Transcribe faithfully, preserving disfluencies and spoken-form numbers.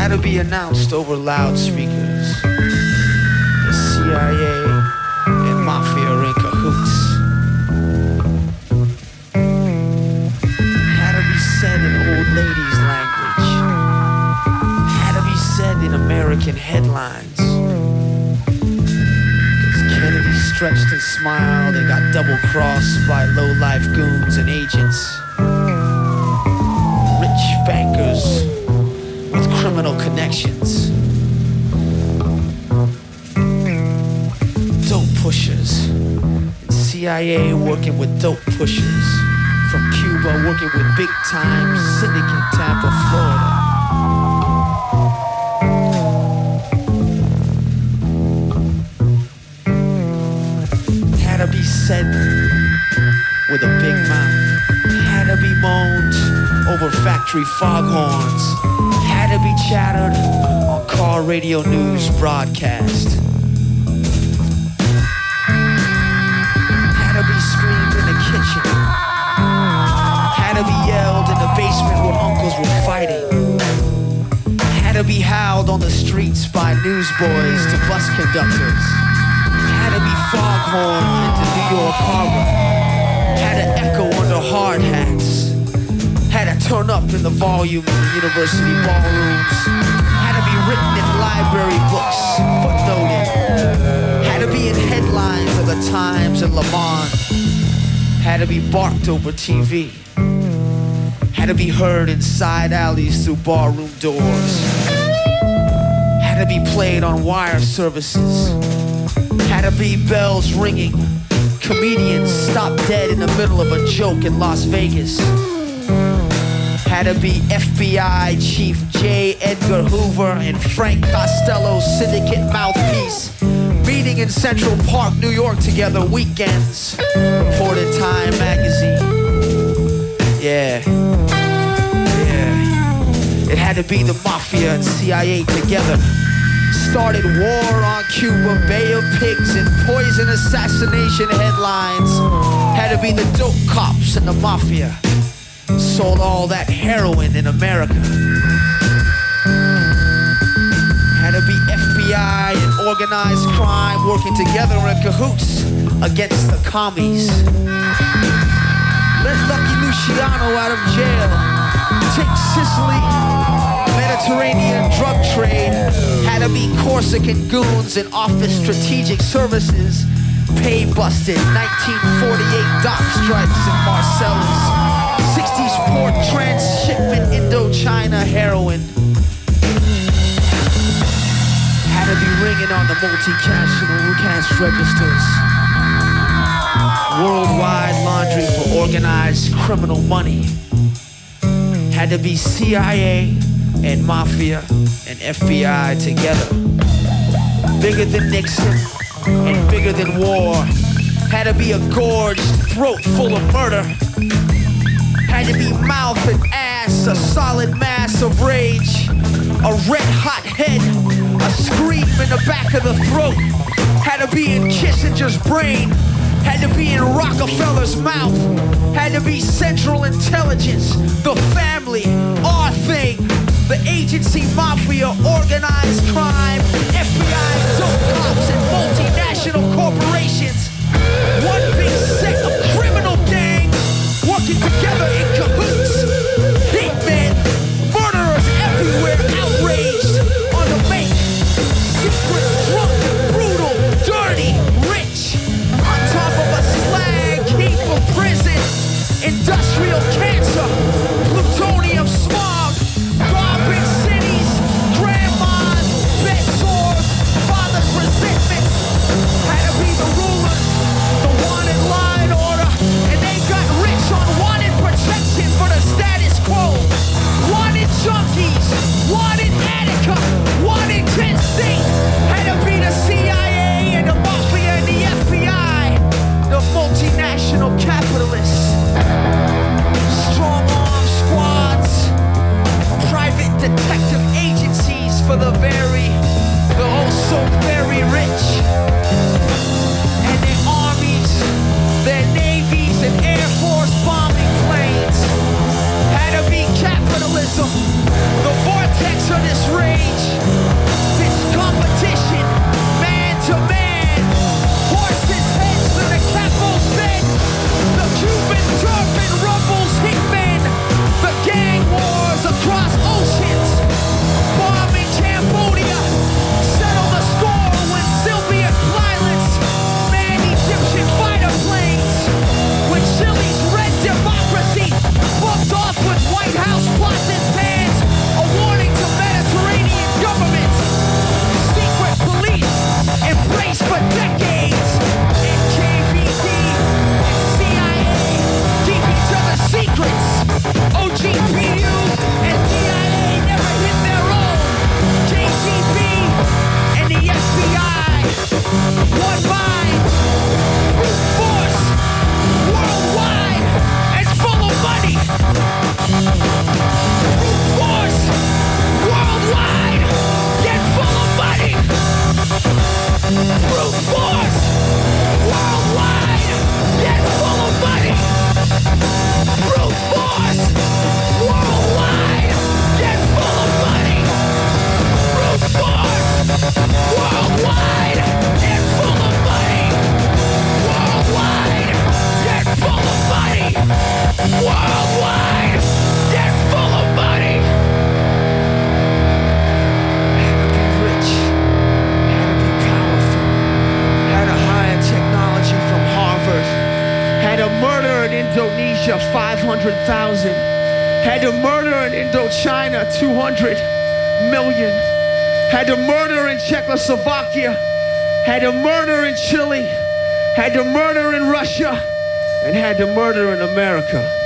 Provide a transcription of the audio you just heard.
had to be announced over loudspeakers. The C I A and Mafia are in cahoots. Had to be said in old ladies' language. Had to be said in American headlines. Cause Kennedy stretched and smiled and got double-crossed by low-life goons and agents. Rich bankers with criminal connections. Dope pushers. C I A working with dope pushers. From Cuba working with big time syndicate Tampa, Florida. Had to be said with a big mouth. Had to be moaned over factory foghorns. Had to be chattered on car radio news broadcast. Had to be screamed in the kitchen. Had to be yelled in the basement where uncles were fighting. Had to be howled on the streets by newsboys to bus conductors. Had to be foghorned into New York Harbor. Had to echo under hard hats. Had to turn up in the volume in the university ballrooms. Had to be written in library books, footnoted. Had to be in headlines of the Times and Le Monde. Had to be barked over T V. Had to be heard in side alleys through barroom doors. Had to be played on wire services. Had to be bells ringing. Comedians stopped dead in the middle of a joke in Las Vegas. Had to be F B I Chief J. Edgar Hoover and Frank Costello's syndicate mouthpiece meeting in Central Park, New York together weekends, reported Time magazine. Yeah, yeah. It had to be the Mafia and C I A together. Started war on Cuba, Bay of Pigs and poison assassination headlines. Had to be the dope cops and the Mafia. Sold all that heroin in America. Had to be F B I and organized crime working together in cahoots against the commies. Let Lucky Luciano out of jail. Take Sicily, Mediterranean drug trade. Had to be Corsican goons and Office Strategic Services. Pay busted, nineteen forty-eight dock strikes in Marcellus. sixties port transshipment Indochina heroin. Had to be ringing on the multi-cash and cash registers. Worldwide laundry for organized criminal money. Had to be C I A and Mafia and F B I together. Bigger than Nixon and bigger than war. Had to be a gorged throat full of murder. Had to be mouth and ass, a solid mass of rage. A red hot head, a scream in the back of the throat. Had to be in Kissinger's brain. Had to be in Rockefeller's mouth. Had to be Central Intelligence, the family, our thing. The agency, mafia, organized crime, F B I, dope cops, and multinational corporations. One big set of criminal gangs working together in cahoots. Hitmen, murderers everywhere, outraged on the make. Secret, drunk, brutal, dirty, rich. On top of a slag heap of prison. Industrial cancer, plutonium smog, robbing cities, grandmas, bed sores, Had to murder in Indochina, two hundred million. Had to murder in Czechoslovakia. Had to murder in Chile. Had to murder in Russia. And had to murder in America.